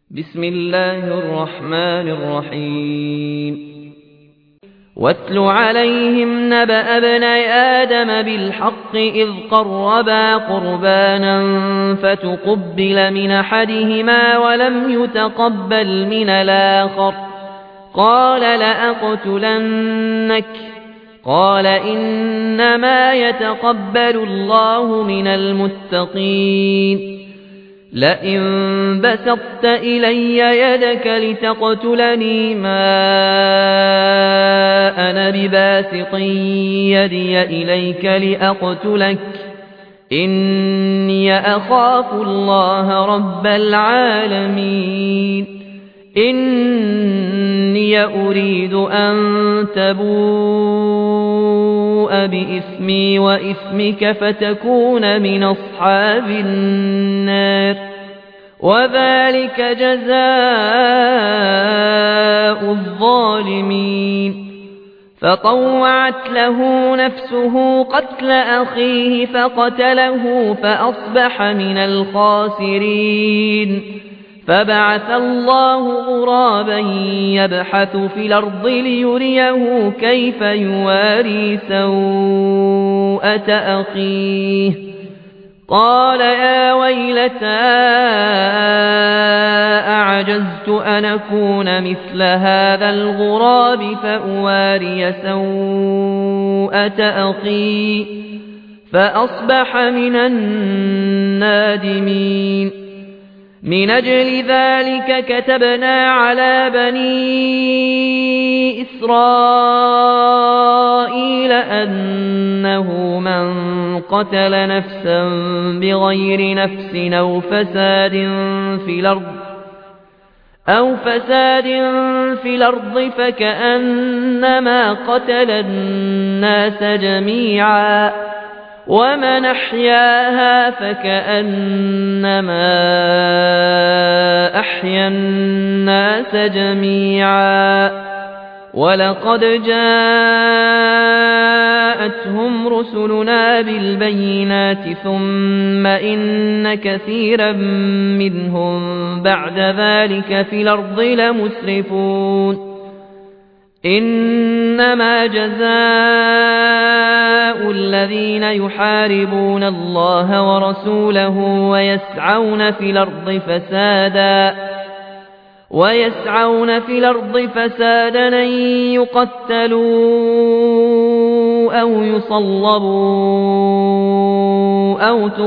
بسم الله الرحمن الرحيم واتل عليهم نبأ ابني آدم بالحق إذ قربا قربانا فتقبل من أحدهما ولم يتقبل من الآخر قال لأقتلنك قال إنما يتقبل الله من المتقين لئن بسطت إلي يدك لتقتلني ما أنا بباسط يدي إليك لأقتلك إني أخاف الله رب العالمين إني أريد أن تبوء بإثمي وإثمك فتكون من أصحاب النار وذلك جزاء الظالمين فطوعت له نفسه قتل أخيه فقتله فأصبح من الخاسرين فبعث الله غرابا يبحث في الأرض ليريه كيف يواري سوءة أخيه قال يا ويلتى أعجزت أن أكون مثل هذا الغراب فأواري سوءة أخي فأصبح من النادمين من أجل ذلك كتبنا على بني إسرائيل أنه من قتل نفسا بغير نفس أو فساد في الأرض فكأنما قتل الناس جميعا ومن أحياها فكأنما أحيا الناس جميعا ولقد جاءتهم رسلنا بالبينات ثم إن كثيرا منهم بعد ذلك في الأرض لمسرفون إنما جزاء الذين يحاربون الله ورسوله ويسعون في الأرض فسادا أن يقتلوا أو يصلبوا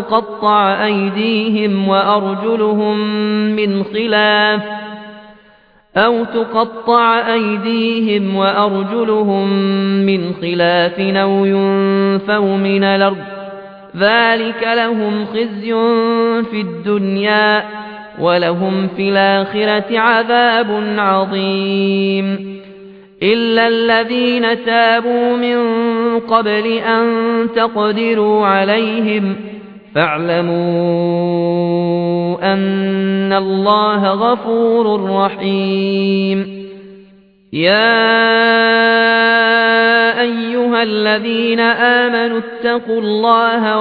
أو تقطع أيديهم وأرجلهم من خلاف أو ينفوا من الأرض ذلك لهم خزي في الدنيا ولهم في الآخرة عذاب عظيم إلا الذين تابوا من قبل أن تقدروا عليهم فاعلموا أن الله غفور رحيم يا أيها الذين آمنوا اتقوا الله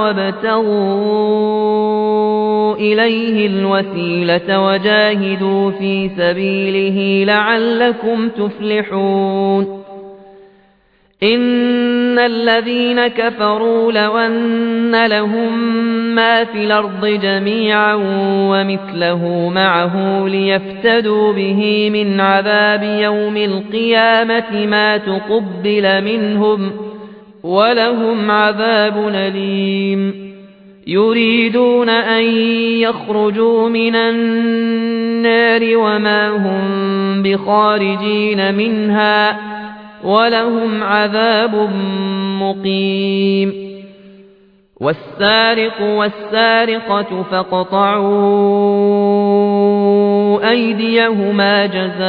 وابتغوا إليه الوسيلة وجاهدوا في سبيله لعلكم تفلحون إن الذين كفروا لو أن لهم ما في الأرض جميعا ومثله معه ليفتدوا به من عذاب يوم القيامة ما تقبل منهم ولهم عذاب أليم يريدون أن يخرجوا من النار وما هم بخارجين منها ولهم عذاب مقيم والسارق والسارقة فاقطعوا أيديهما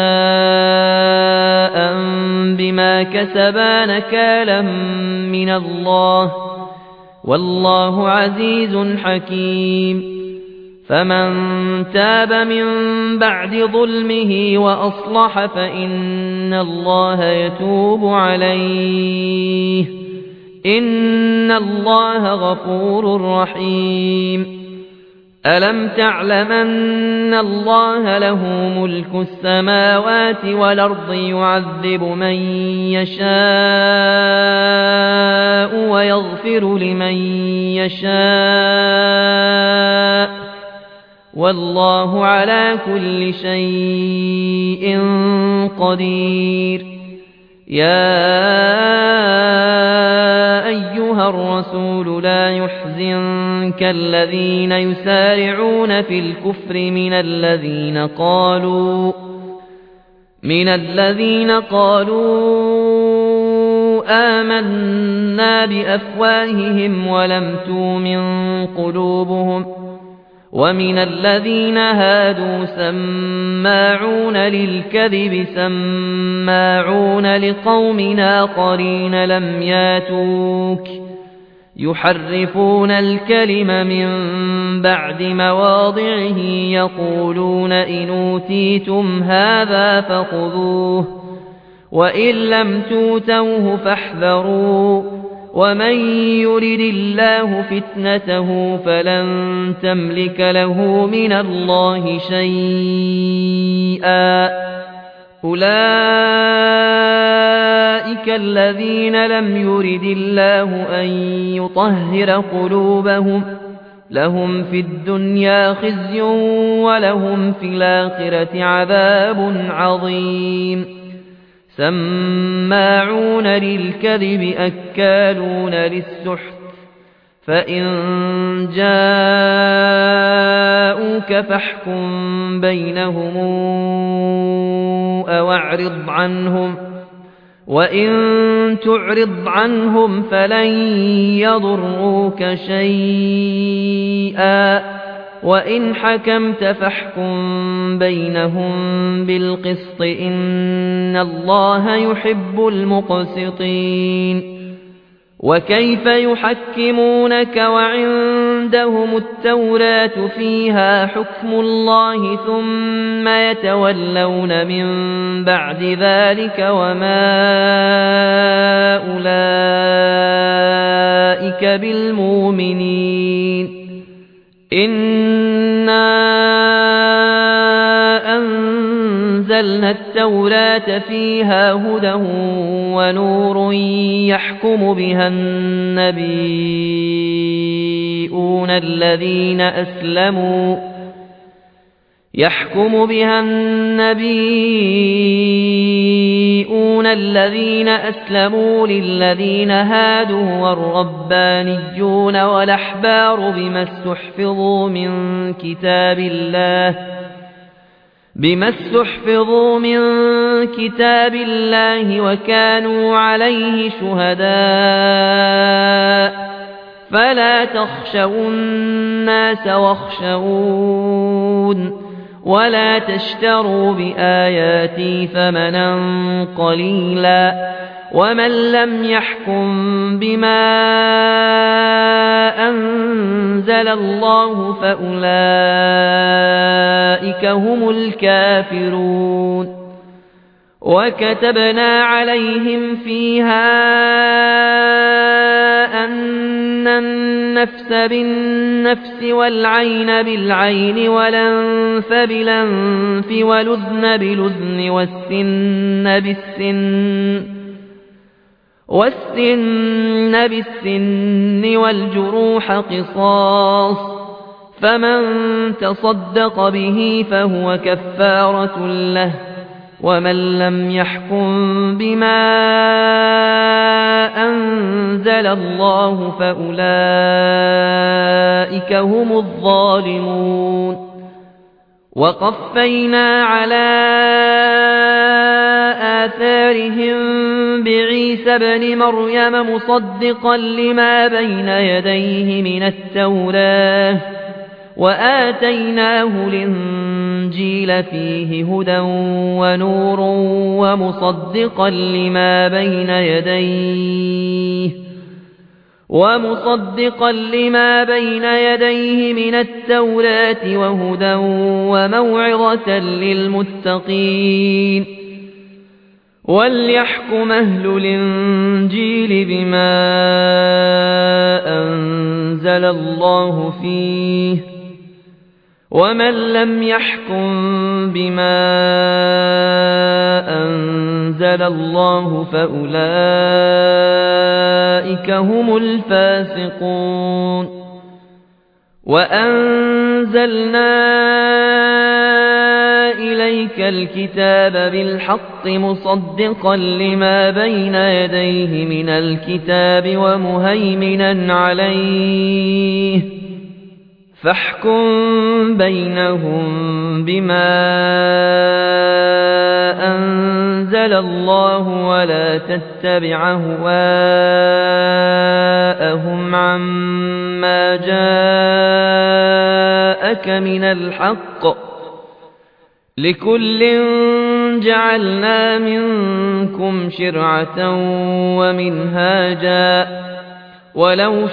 جزاء بما كسبا نكالا من الله والله عزيز حكيم فمن تاب من بعد ظلمه وأصلح فإن الله يتوب عليه إن الله غفور رحيم ألم تعلم أن الله له ملك السماوات والأرض يعذب من يشاء ويغفر لمن يشاء والله على كل شيء قدير يا أيها الرسول لا يحزنك الذين يسارعون في الكفر من الذين قالوا آمنا بأفواههم ولم تؤمن قلوبهم ومن الذين هادوا سماعون للكذب سماعون لقوم آخرين لم ياتوك يحرفون الكلم من بعد مواضعه يقولون إن أوتيتم هذا فخذوه وإن لم توتوه فاحذروا ومن يرد الله فتنته فلن تملك له من الله شيئا أولئك الذين لم يرد الله أن يطهر قلوبهم لهم في الدنيا خزي ولهم في الآخرة عذاب عظيم سماعون للكذب أكالون للسحت فإن جاءوك فاحكم بينهم أو أعرض عنهم وإن تعرض عنهم فلن يضروك شيئا وإن حكمت فاحكم بينهم بالقسط إن الله يحب المقسطين وكيف يحكمونك وعندهم التوراة فيها حكم الله ثم يتولون من بعد ذلك وما أولئك بالمؤمنين إنا أنزلنا التوراة فيها هدى ونور يحكم بها النبيون الذين أسلموا للذين هادوا والربانيون والأحبار بما استحفظوا من كتاب الله وكانوا عليه شهداء فلا تخشوا الناس واخشون ولا تشتروا بآياتي ثمنا قليلا ومن لم يحكم بما أنزل الله فأولئك هم الكافرون وكتبنا عليهم فيها أن النفس بالنفس والعين بالعين والأنف بالأنف والأذن بالأذن والسن بالسن والجروح قصاص فمن تصدق به فهو كفارة له ومن لم يحكم بما أنزل الله فأولئك هم الظالمون وقفينا على آثارهم بعيسى ابن مريم مصدقا لما بين يديه من التوراة وآتيناه الإنجيل فيه هدى ونور ومصدقا لما بين يديه من التوراة وهدى وموعظة للمتقين وليحكم أهل الإنجيل بما أنزل الله فيه ومن لم يحكم بما أنزل الله فأولئك هم الفاسقون وأنزلنا إليك الكتاب بالحق مصدقا لما بين يديه من الكتاب ومهيمنا عليه فاحكم بينهم بما أنزل الله ولا تتبع أهواءهم عما جاءك من الحق لكل جعلنا منكم شرعة ومنهاجا ولو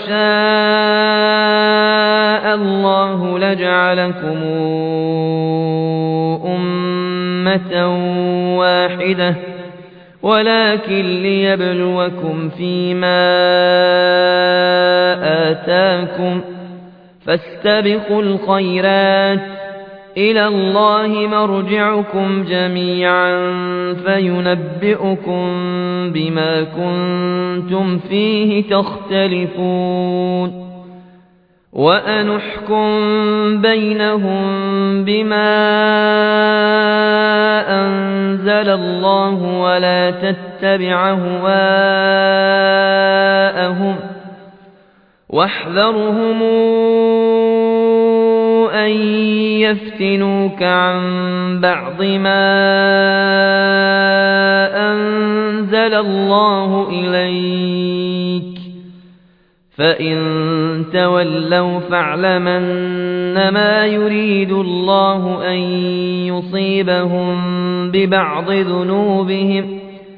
شاء الله لجعلكم أمة واحدة ولكن ليبلوكم فيما آتاكم فاستبقوا الخيرات إلى الله مرجعكم جميعا فينبئكم بما كنتم فيه تختلفون وأنحكم بينهم بما أنزل الله ولا تتبع أهواءهم واحذرهم أن يفتنوك عن بعض ما أنزل الله إليك فإن تولوا فاعلم أنما يريد الله أن يصيبهم ببعض ذنوبهم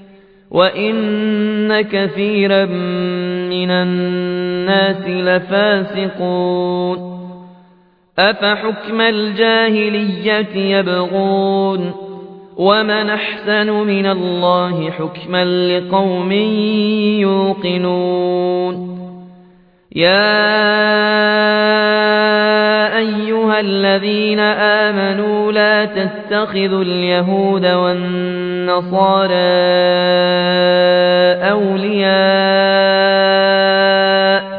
وإن كثيرا من الناس لفاسقون أفحكم الجاهلية يبغون ومن أحسن من الله حكما لقوم يوقنون يا أيها الذين آمنوا لا تتخذوا اليهود والنصارى أولياء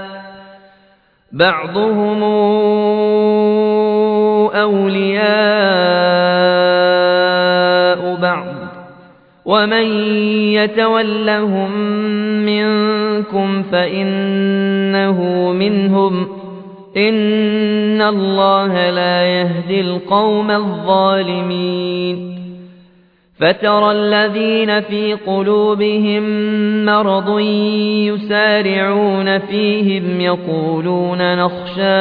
بعضهم أولياء بعض ومن يتولهم منكم فإنه منهم إن الله لا يهدي القوم الظالمين فترى الذين في قلوبهم مرض يسارعون فيهم يقولون نخشى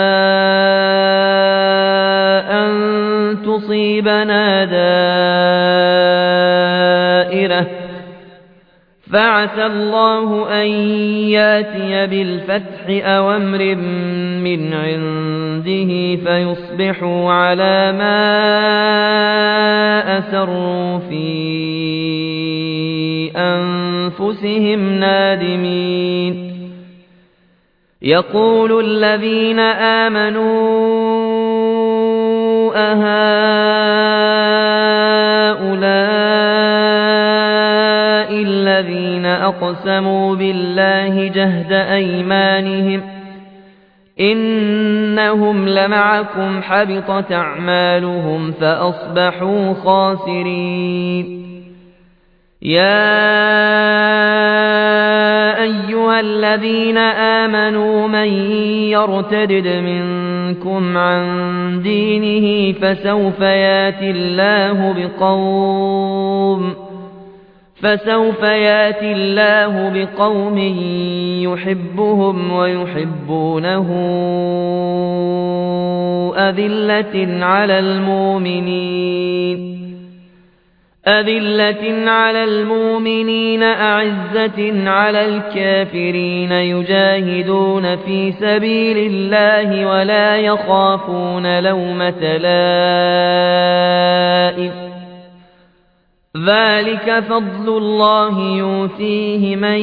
أن تصيبنا دائرة فعسى الله أن ياتي بالفتح أو أمر من عنده فيصبحوا على ما أسروا في أنفسهم نادمين يقول الذين آمنوا أهؤلاء الذين أقسموا بالله جهد أيمانهم إنهم لمعكم حبطت أعمالهم فأصبحوا خاسرين يا أيها الذين آمنوا من يرتد منكم عن دينه فسوف ياتي الله بقوم يحبهم ويحبونه أذلة على المؤمنين أعزة على الكافرين يجاهدون في سبيل الله ولا يخافون لومة لائم ذلك فضل الله يؤتيه من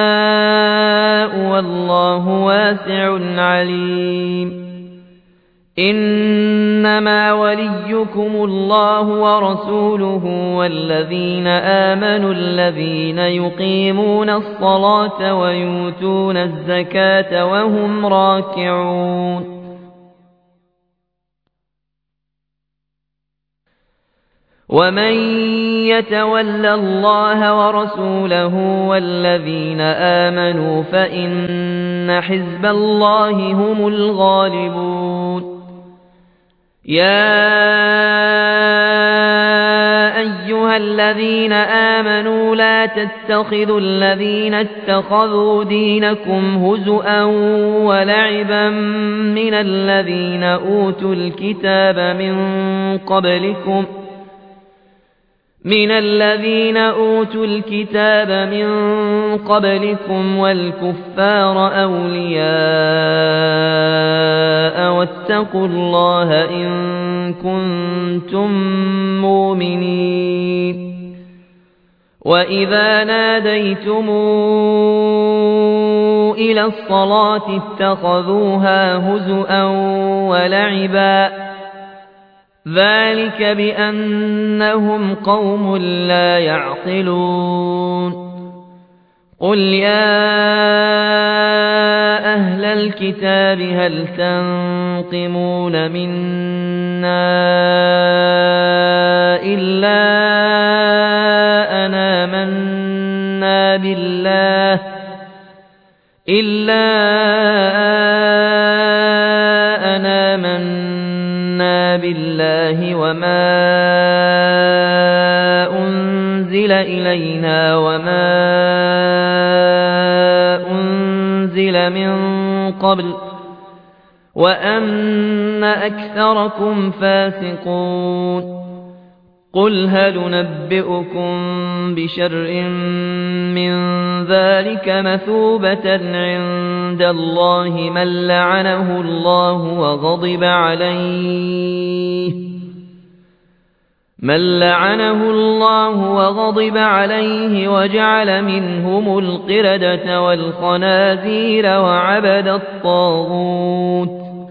يشاء والله واسع عليم إنما وليكم الله ورسوله والذين آمنوا الذين يقيمون الصلاة ويؤتون الزكاة وهم راكعون ومن يتول الله ورسوله والذين آمنوا فإن حزب الله هم الغالبون يا أيها الذين آمنوا لا تتخذوا الذين اتخذوا دينكم هزؤا ولعبا من الذين أوتوا الكتاب من قبلكم والكفار أولياء واتقوا الله إن كنتم مؤمنين وإذا ناديتم إلى الصلاة اتخذوها هزؤا ولعبا ذلك بأنهم قوم لا يعقلون قل يا أهل الكتاب هل تنقمون منا إلا أن آمنا بالله وما أنزل إلينا وما أنزل من قبل وأن أكثركم فاسقون قل هل ننبئكم بشر من ذلك مثوبة عند الله من لعنه الله وغضب عليه وجعل منهم القردة والخنازير وعبد الطاغوت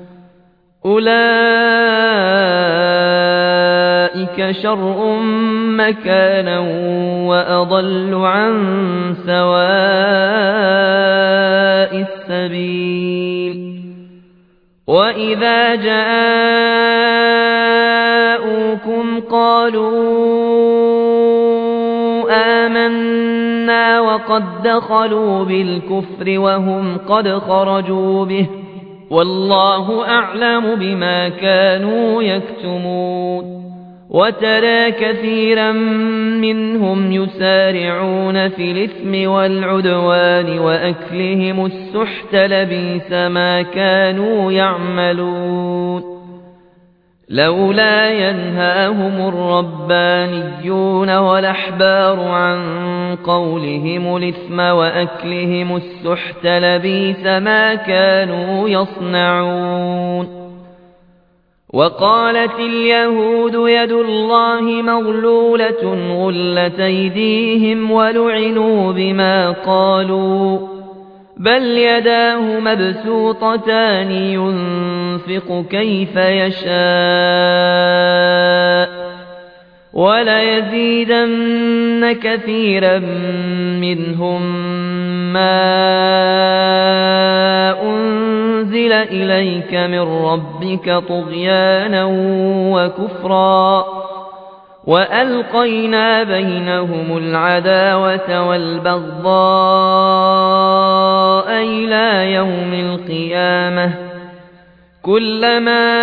أولئك شر مكانا وأضل عن سواء السبيل وإذا جاءوكم قالوا آمنا وقد دخلوا بالكفر وهم قد خرجوا به والله أعلم بما كانوا يكتمون وترى كثيرا منهم يسارعون في الإثم والعدوان وأكلهم السحت لبئس ما كانوا يعملون لولا ينهاهم الربانيون والأحبار عن قولهم الإثم وأكلهم السحت لبئس ما كانوا يصنعون وقالت اليهود يد الله مغلولة غلت أيديهم ولعنوا بما قالوا بل يداه مبسوطتان ينفق كيف يشاء وليزيدن كثيرا منهم ما أنزل إليك من ربك طغيانا وكفرا وألقينا بينهم العداوة والبغضاء إلى يوم القيامة كلما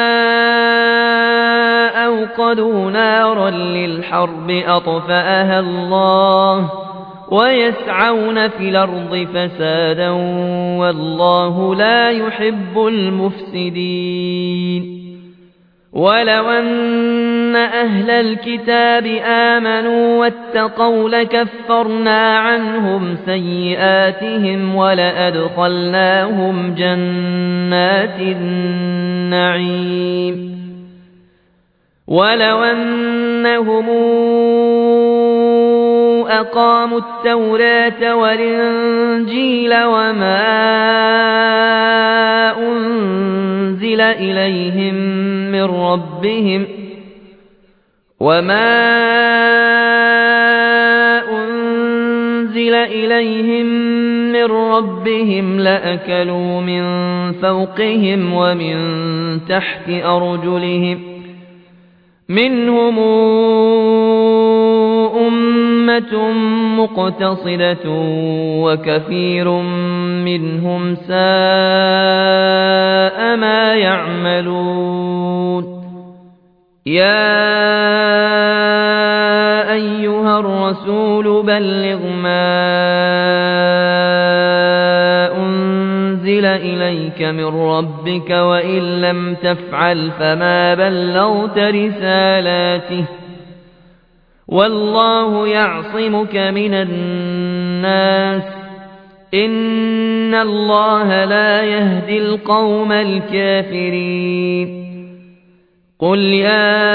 أوقدوا نارا للحرب أطفأها الله ويسعون في الأرض فسادا والله لا يحب المفسدين ولو أن أهل الكتاب آمنوا واتقوا لكفرنا عنهم سيئاتهم ولأدخلناهم جنات النعيم ولو أنهم أقاموا التوراة والإنجيل وما أنزل إليهم من ربهم لأكلوا من فوقهم ومن تحت أرجلهم منهم أمة مقتصدة وكثير منهم ساء ما يعملون يا أيها الرسول بلغ ما أنزل إليك من ربك وإن لم تفعل فما بلغت رسالاته والله يعصمك من الناس إن الله لا يهدي القوم الكافرين قل يا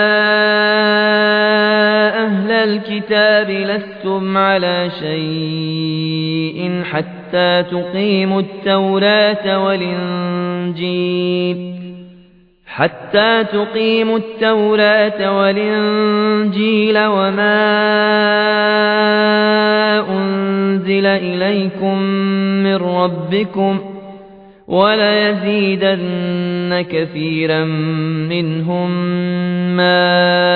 أهل الكتاب لستم على شيء حتى تقيموا التوراة والإنجيل وما أنزل إليكم من ربكم وليزيدن كثيرا منهم ما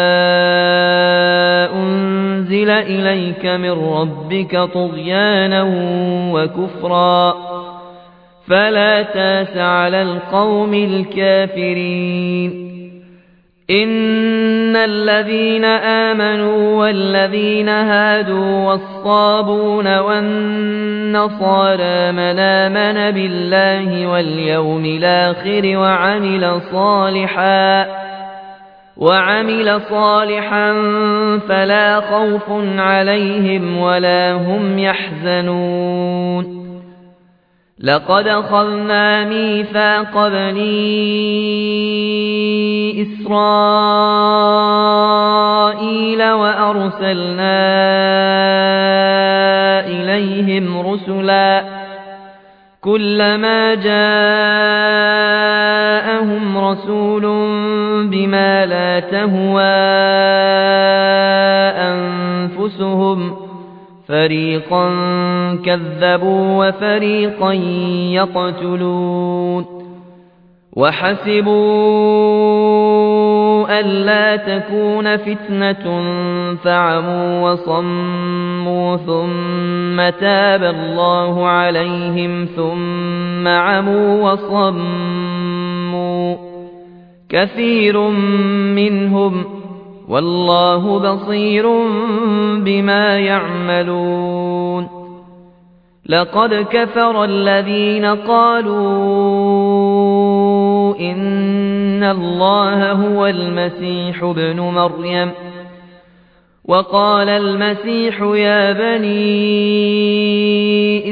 أنزل إليك من ربك طغيانا وكفرا فلا تاس على القوم الكافرين إن الذين آمنوا والذين هادوا والصابون والنصارى من آمن بالله واليوم الآخر وعمل صالحا فلا خوف عليهم ولا هم يحزنون لقد أخذنا ميثاق بني إسرائيل وأرسلنا إليهم رسلا كلما جاءهم رسول بما لا تهوى أنفسهم فريقا كذبوا وفريقا يقتلون وحسبوا ألا تكون فتنة فعموا وصموا ثم تاب الله عليهم ثم عموا وصموا كثير منهم والله بصير بما يعملون لقد كفر الذين قالوا إن الله هو المسيح ابن مريم وقال المسيح يا بني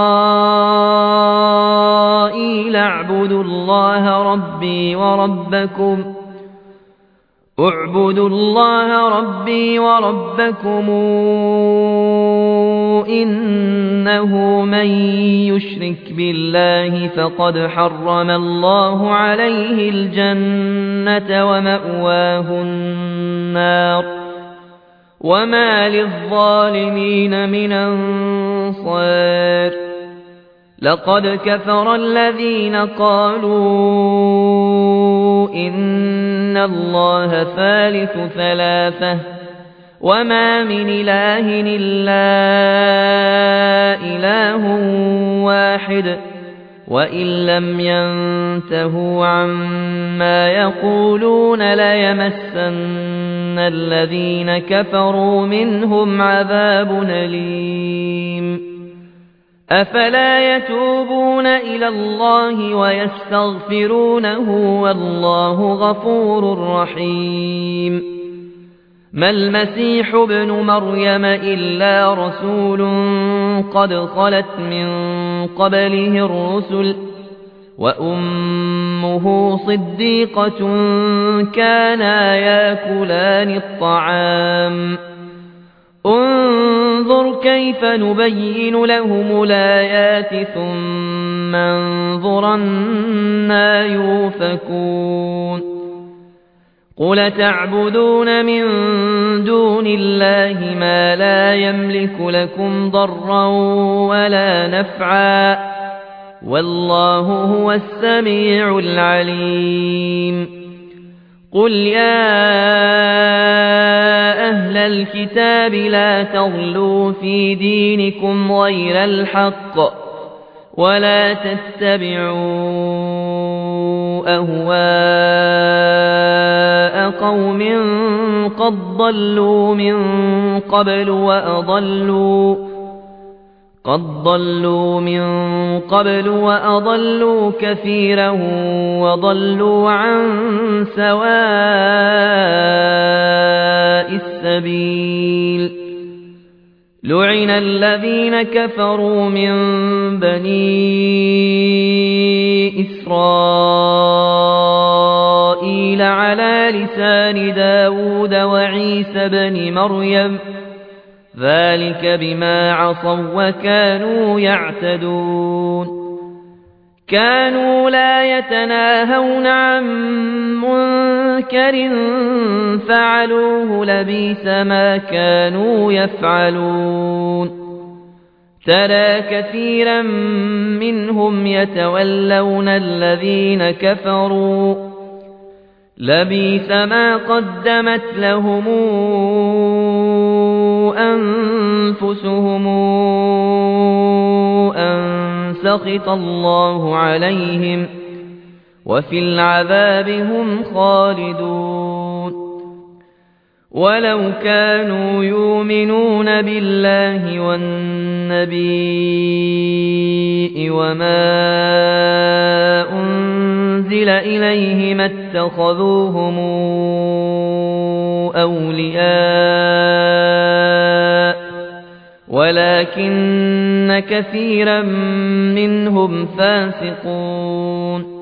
إسرائيل اعبدوا الله ربي وربكم إنه من يشرك بالله فقد حرم الله عليه الجنة ومأواه النار وما للظالمين من أنصار لقد كفر الذين قالوا إن الله ثالث ثلاثة وما من إله إلا إله واحد وإن لم ينتهوا عما يقولون ليمسن الذين كفروا منهم عذاب أليم أفلا يتوبون إلى الله ويستغفرونه والله غفور رحيم ما المسيح ابن مريم إلا رسول قد خلت من قبله الرسل وأمه صديقة كانا يأكلان الطعام انظر كيف نبين لهم الآيات ثم انظر أنى يؤفكون قل تعبدون من دون الله ما لا يملك لكم ضرا ولا نفعا والله هو السميع العليم قل يا أهل الكتاب لا تغلوا في دينكم غير الحق ولا تتبعوا أهواء قوم قد ضلوا من قبل وأضلوا كثيرا وضلوا عن سواء السبيل لعن الذين كفروا من بني إسرائيل على لسان داود وعيسى بن مريم ذلك بما عصوا وكانوا يعتدون كانوا لا يتناهون عن منكر فعلوه لبئس ما كانوا يفعلون ترى كثيرا منهم يتولون الذين كفروا لبئس ما قدمت لهم أنفسهم أن سخط الله عليهم وفي العذاب هم خالدون ولو كانوا يؤمنون بالله والنبي وما أنزل إليه ما اتخذوهم أولياء ولكن كثيرا منهم فاسقون